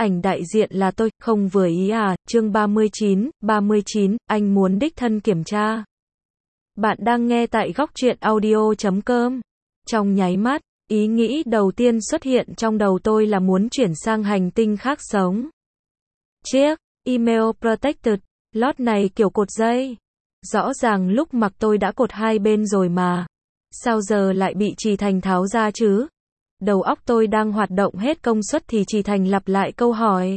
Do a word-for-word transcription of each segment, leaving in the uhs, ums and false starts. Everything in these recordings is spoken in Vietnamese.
Ảnh đại diện là tôi, không vừa ý à, chương ba mươi chín, ba mươi chín, anh muốn đích thân kiểm tra. Bạn đang nghe tại góc truyện audio chấm com. Trong nháy mắt, ý nghĩ đầu tiên xuất hiện trong đầu tôi là muốn chuyển sang hành tinh khác sống. Chiếc email protected lót này kiểu cột dây. Rõ ràng lúc mặc tôi đã cột hai bên rồi mà. Sao giờ lại bị Trì Thành tháo ra chứ? Đầu óc tôi đang hoạt động hết công suất thì Trì Thành lặp lại câu hỏi.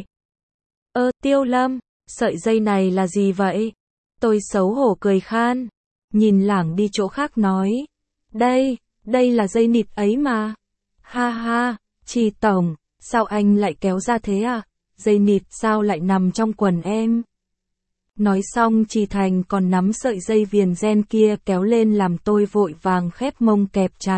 Ơ, Tiêu Lâm, sợi dây này là gì vậy? Tôi xấu hổ cười khan. Nhìn lảng đi chỗ khác nói. Đây, đây là dây nịt ấy mà. Ha ha, Trì Tổng, sao anh lại kéo ra thế à? Dây nịt sao lại nằm trong quần em? Nói xong Trì Thành còn nắm sợi dây viền gen kia kéo lên làm tôi vội vàng khép mông kẹp chặt.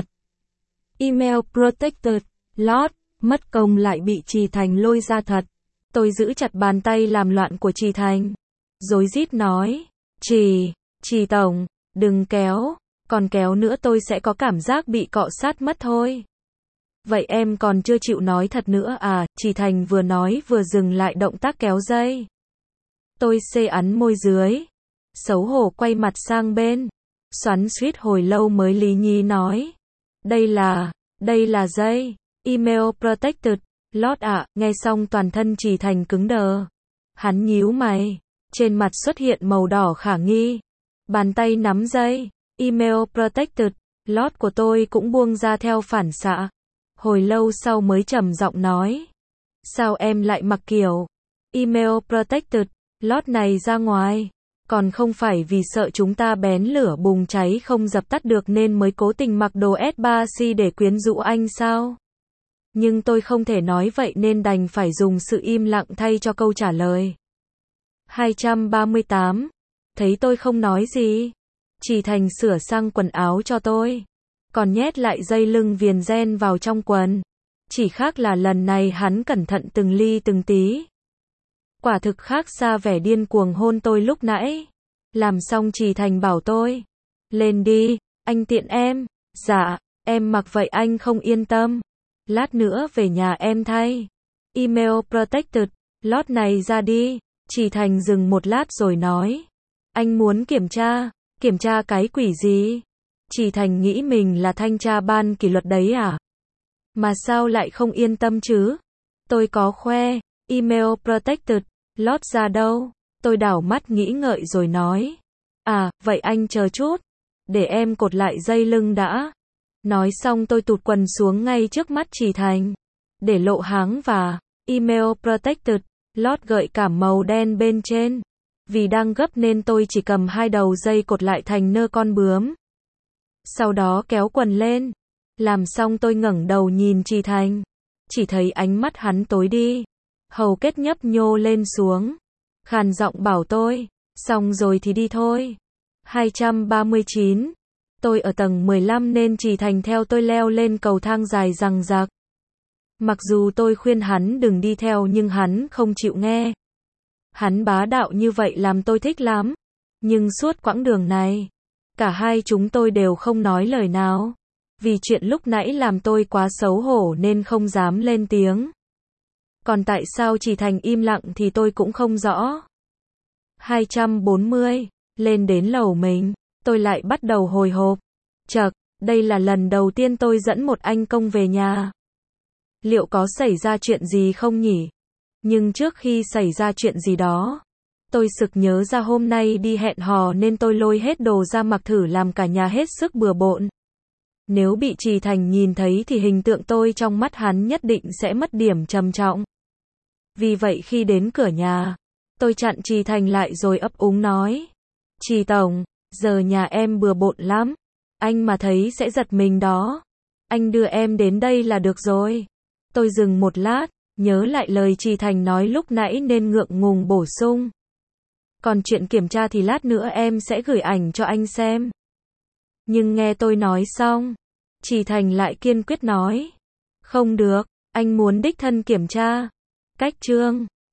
Email protected, lót, mất công lại bị Trì Thành lôi ra thật. Tôi giữ chặt bàn tay làm loạn của Trì Thành. Rối rít nói, Trì, Trì Tổng, đừng kéo, còn kéo nữa tôi sẽ có cảm giác bị cọ sát mất thôi. Vậy em còn chưa chịu nói thật nữa à? Trì Thành vừa nói vừa dừng lại động tác kéo dây. Tôi xê ắn môi dưới, xấu hổ quay mặt sang bên, xoắn xuýt hồi lâu mới lý nhí nói. Đây là, đây là dây, email protected, lót ạ, nghe xong toàn thân Trì Thành cứng đờ. Hắn nhíu mày, trên mặt xuất hiện màu đỏ khả nghi. Bàn tay nắm dây, email protected, lót của tôi cũng buông ra theo phản xạ. Hồi lâu sau mới trầm giọng nói. Sao em lại mặc kiểu email protected, lót này ra ngoài? Còn không phải vì sợ chúng ta bén lửa bùng cháy không dập tắt được nên mới cố tình mặc đồ ét ba xê để quyến rũ anh sao? Nhưng tôi không thể nói vậy nên đành phải dùng sự im lặng thay cho câu trả lời. hai trăm ba mươi tám. Thấy tôi không nói gì, Trì Thành sửa sang quần áo cho tôi, còn nhét lại dây lưng viền gen vào trong quần. Chỉ khác là lần này hắn cẩn thận từng ly từng tí. Quả thực khác xa vẻ điên cuồng hôn tôi lúc nãy. Làm xong Trì Thành bảo tôi, lên đi, anh tiện em. Dạ, em mặc vậy anh không yên tâm. Lát nữa về nhà em thay email protected, lót này ra đi. Trì Thành dừng một lát rồi nói. Anh muốn kiểm tra, kiểm tra cái quỷ gì? Trì Thành nghĩ mình là thanh tra ban kỷ luật đấy à? Mà sao lại không yên tâm chứ? Tôi có khoe, email protected, lót ra đâu? Tôi đảo mắt nghĩ ngợi rồi nói. À, vậy anh chờ chút. Để em cột lại dây lưng đã. Nói xong tôi tụt quần xuống ngay trước mắt Trì Thành. Để lộ háng và email protected, lót gợi cảm màu đen bên trên. Vì đang gấp nên tôi chỉ cầm hai đầu dây cột lại thành nơ con bướm. Sau đó kéo quần lên. Làm xong tôi ngẩng đầu nhìn Trì Thành. Chỉ thấy ánh mắt hắn tối đi. Hầu kết nhấp nhô lên xuống. Khàn giọng bảo tôi. Xong rồi thì đi thôi. hai trăm ba mươi chín. Tôi ở tầng mười lăm nên Trì Thành theo tôi leo lên cầu thang dài rằng rạc. Mặc dù tôi khuyên hắn đừng đi theo nhưng hắn không chịu nghe. Hắn bá đạo như vậy làm tôi thích lắm. Nhưng suốt quãng đường này, cả hai chúng tôi đều không nói lời nào. Vì chuyện lúc nãy làm tôi quá xấu hổ nên không dám lên tiếng. Còn tại sao Trì Thành im lặng thì tôi cũng không rõ. hai trăm bốn mươi, lên đến lầu mình, tôi lại bắt đầu hồi hộp. Chậc, đây là lần đầu tiên tôi dẫn một anh công về nhà. Liệu có xảy ra chuyện gì không nhỉ? Nhưng trước khi xảy ra chuyện gì đó, tôi sực nhớ ra hôm nay đi hẹn hò nên tôi lôi hết đồ ra mặc thử làm cả nhà hết sức bừa bộn. Nếu bị Trì Thành nhìn thấy thì hình tượng tôi trong mắt hắn nhất định sẽ mất điểm trầm trọng. Vì vậy khi đến cửa nhà, tôi chặn Trì Thành lại rồi ấp úng nói. Trì Tổng, giờ nhà em bừa bộn lắm. Anh mà thấy sẽ giật mình đó. Anh đưa em đến đây là được rồi. Tôi dừng một lát, nhớ lại lời Trì Thành nói lúc nãy nên ngượng ngùng bổ sung. Còn chuyện kiểm tra thì lát nữa em sẽ gửi ảnh cho anh xem. Nhưng nghe tôi nói xong, Trì Thành lại kiên quyết nói. Không được, anh muốn đích thân kiểm tra. Cách chương